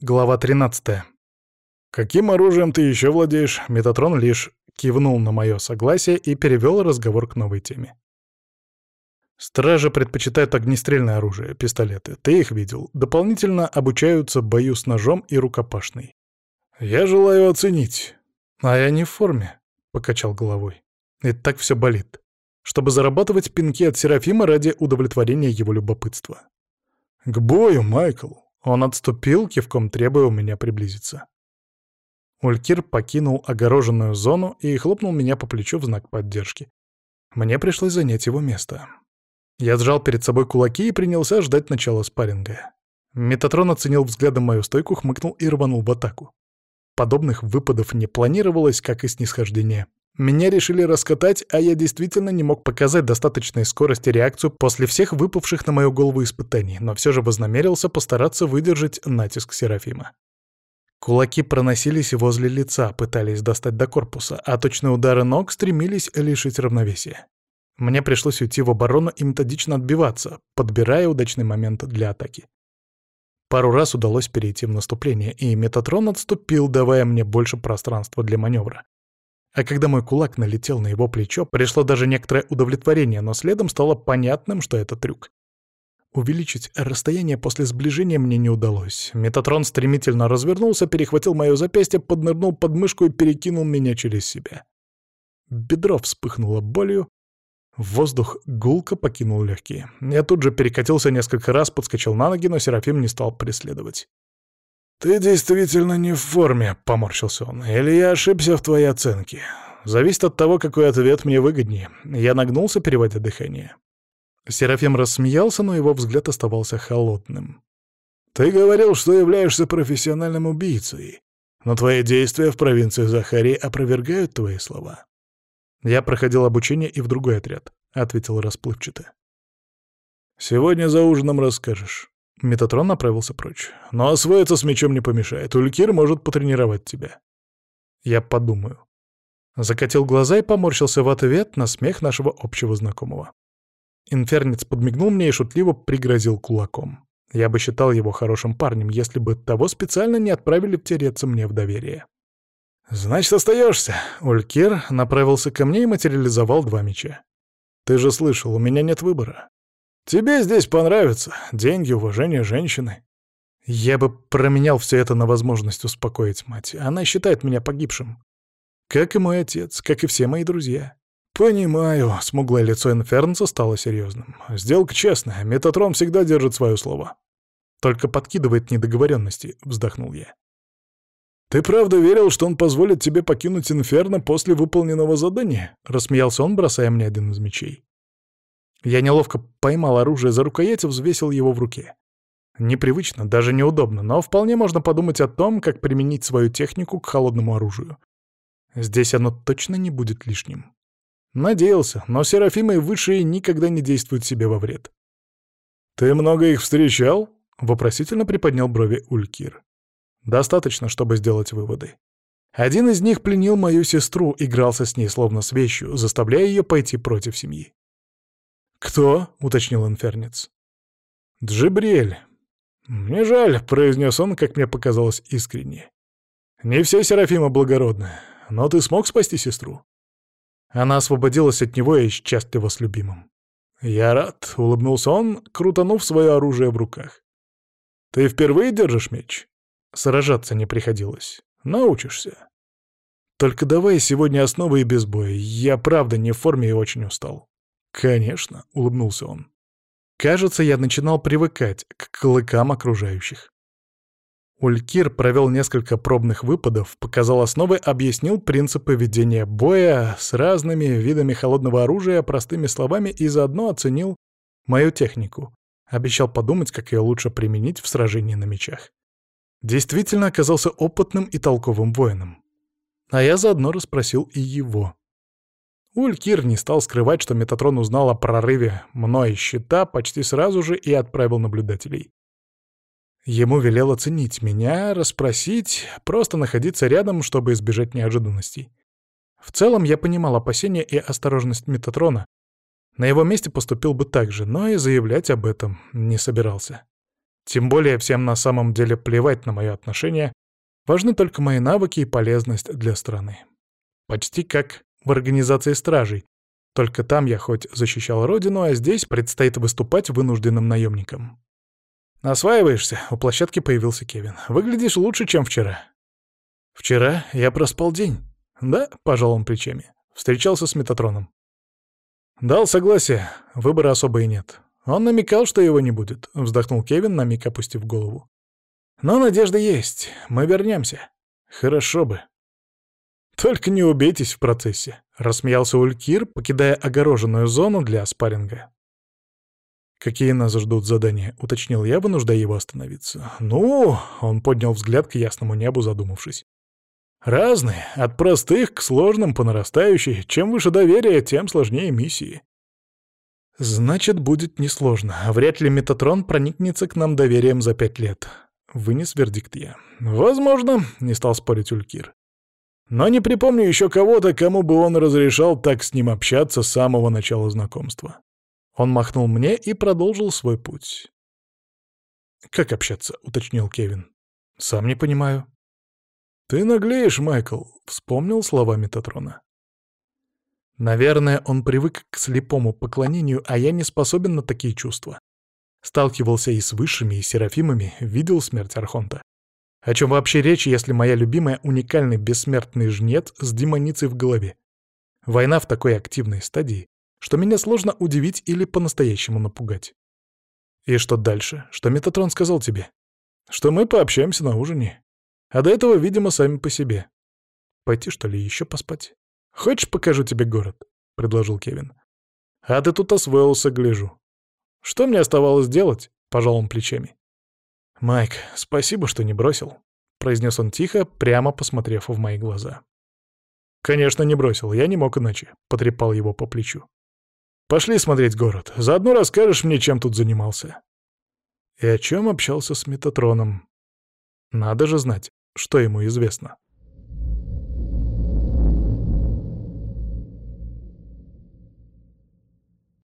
Глава 13. «Каким оружием ты еще владеешь?» Метатрон лишь кивнул на мое согласие и перевел разговор к новой теме. Стражи предпочитают огнестрельное оружие, пистолеты. Ты их видел. Дополнительно обучаются бою с ножом и рукопашной. Я желаю оценить. А я не в форме, — покачал головой. И так все болит. Чтобы зарабатывать пинки от Серафима ради удовлетворения его любопытства. К бою, Майкл. Он отступил, кивком требуя у меня приблизиться. Улькир покинул огороженную зону и хлопнул меня по плечу в знак поддержки. Мне пришлось занять его место. Я сжал перед собой кулаки и принялся ждать начала спарринга. Метатрон оценил взглядом мою стойку, хмыкнул и рванул в атаку. Подобных выпадов не планировалось, как и снисхождение. Меня решили раскатать, а я действительно не мог показать достаточной скорости и реакцию после всех выпавших на мою голову испытаний, но все же вознамерился постараться выдержать натиск Серафима. Кулаки проносились возле лица, пытались достать до корпуса, а точные удары ног стремились лишить равновесия. Мне пришлось уйти в оборону и методично отбиваться, подбирая удачный момент для атаки. Пару раз удалось перейти в наступление, и Метатрон отступил, давая мне больше пространства для маневра. А когда мой кулак налетел на его плечо, пришло даже некоторое удовлетворение, но следом стало понятным, что это трюк. Увеличить расстояние после сближения мне не удалось. Метатрон стремительно развернулся, перехватил мое запястье, поднырнул под мышку и перекинул меня через себя. Бедро вспыхнуло болью. Воздух гулко покинул легкие. Я тут же перекатился несколько раз, подскочил на ноги, но Серафим не стал преследовать. «Ты действительно не в форме», — поморщился он. «Или я ошибся в твоей оценке? Зависит от того, какой ответ мне выгоднее». Я нагнулся, переводя дыхание. Серафим рассмеялся, но его взгляд оставался холодным. «Ты говорил, что являешься профессиональным убийцей, но твои действия в провинции Захарии опровергают твои слова». «Я проходил обучение и в другой отряд», — ответил расплывчато. «Сегодня за ужином расскажешь». Метатрон направился прочь. «Но освоиться с мечом не помешает. Улькир может потренировать тебя». «Я подумаю». Закатил глаза и поморщился в ответ на смех нашего общего знакомого. Инфернец подмигнул мне и шутливо пригрозил кулаком. Я бы считал его хорошим парнем, если бы того специально не отправили втереться мне в доверие. «Значит, остаешься!» Улькир направился ко мне и материализовал два меча. «Ты же слышал, у меня нет выбора. Тебе здесь понравится. Деньги, уважение, женщины. Я бы променял все это на возможность успокоить мать. Она считает меня погибшим. Как и мой отец, как и все мои друзья». «Понимаю», — смуглое лицо Инфернца стало серьезным. «Сделка честная, Метатрон всегда держит свое слово». «Только подкидывает недоговоренности», — вздохнул я. «Ты правда верил, что он позволит тебе покинуть Инферно после выполненного задания?» — рассмеялся он, бросая мне один из мечей. Я неловко поймал оружие за рукоять и взвесил его в руке. Непривычно, даже неудобно, но вполне можно подумать о том, как применить свою технику к холодному оружию. Здесь оно точно не будет лишним. Надеялся, но Серафимы и Высшие никогда не действуют себе во вред. «Ты много их встречал?» — вопросительно приподнял брови Улькир. «Достаточно, чтобы сделать выводы. Один из них пленил мою сестру, игрался с ней словно с вещью, заставляя ее пойти против семьи». «Кто?» — уточнил Инфернец. «Джибриэль. Мне жаль», — произнес он, как мне показалось, искренне. «Не все Серафимы благородны, но ты смог спасти сестру?» Она освободилась от него и счастлива с любимым. «Я рад», — улыбнулся он, крутанув свое оружие в руках. «Ты впервые держишь меч?» «Сражаться не приходилось. Научишься. Только давай сегодня основы и без боя. Я правда не в форме и очень устал». «Конечно», — улыбнулся он. Кажется, я начинал привыкать к клыкам окружающих. Улькир провел несколько пробных выпадов, показал основы, объяснил принципы ведения боя с разными видами холодного оружия простыми словами и заодно оценил мою технику. Обещал подумать, как ее лучше применить в сражении на мечах. Действительно оказался опытным и толковым воином. А я заодно расспросил и его. Улькир не стал скрывать, что Метатрон узнал о прорыве мной щита почти сразу же и отправил наблюдателей. Ему велел оценить меня, расспросить, просто находиться рядом, чтобы избежать неожиданностей. В целом я понимал опасения и осторожность Метатрона. На его месте поступил бы так же, но и заявлять об этом не собирался. Тем более всем на самом деле плевать на мое отношение, важны только мои навыки и полезность для страны. Почти как в организации стражей, только там я хоть защищал родину, а здесь предстоит выступать вынужденным наемником. «Осваиваешься?» — у площадки появился Кевин. «Выглядишь лучше, чем вчера». «Вчера я проспал день». «Да», — пожал он плечами. Встречался с Метатроном. «Дал согласие, выбора особо и нет. Он намекал, что его не будет», — вздохнул Кевин, на миг опустив голову. «Но надежда есть. Мы вернемся. Хорошо бы». «Только не убейтесь в процессе», — рассмеялся Улькир, покидая огороженную зону для спарринга. «Какие нас ждут задания?» — уточнил я, вынуждая его остановиться. «Ну...» — он поднял взгляд к ясному небу, задумавшись. «Разные, от простых к сложным по нарастающей. Чем выше доверие, тем сложнее миссии». «Значит, будет несложно. Вряд ли Метатрон проникнется к нам доверием за 5 лет», — вынес вердикт я. «Возможно», — не стал спорить Улькир. «Но не припомню еще кого-то, кому бы он разрешал так с ним общаться с самого начала знакомства». Он махнул мне и продолжил свой путь. «Как общаться?» — уточнил Кевин. «Сам не понимаю». «Ты наглеешь, Майкл», — вспомнил слова Метатрона. Наверное, он привык к слепому поклонению, а я не способен на такие чувства. Сталкивался и с высшими, и с серафимами, видел смерть Архонта. О чем вообще речь, если моя любимая уникальный бессмертный жнец с демоницей в голове? Война в такой активной стадии, что меня сложно удивить или по-настоящему напугать. И что дальше? Что Метатрон сказал тебе? Что мы пообщаемся на ужине. А до этого, видимо, сами по себе. Пойти, что ли, еще поспать? Хочешь, покажу тебе город? — предложил Кевин. А ты тут освоился, гляжу. Что мне оставалось делать? — пожал он плечами. «Майк, спасибо, что не бросил», — произнес он тихо, прямо посмотрев в мои глаза. «Конечно, не бросил, я не мог иначе», — потрепал его по плечу. «Пошли смотреть город, заодно расскажешь мне, чем тут занимался». И о чем общался с Метатроном. Надо же знать, что ему известно.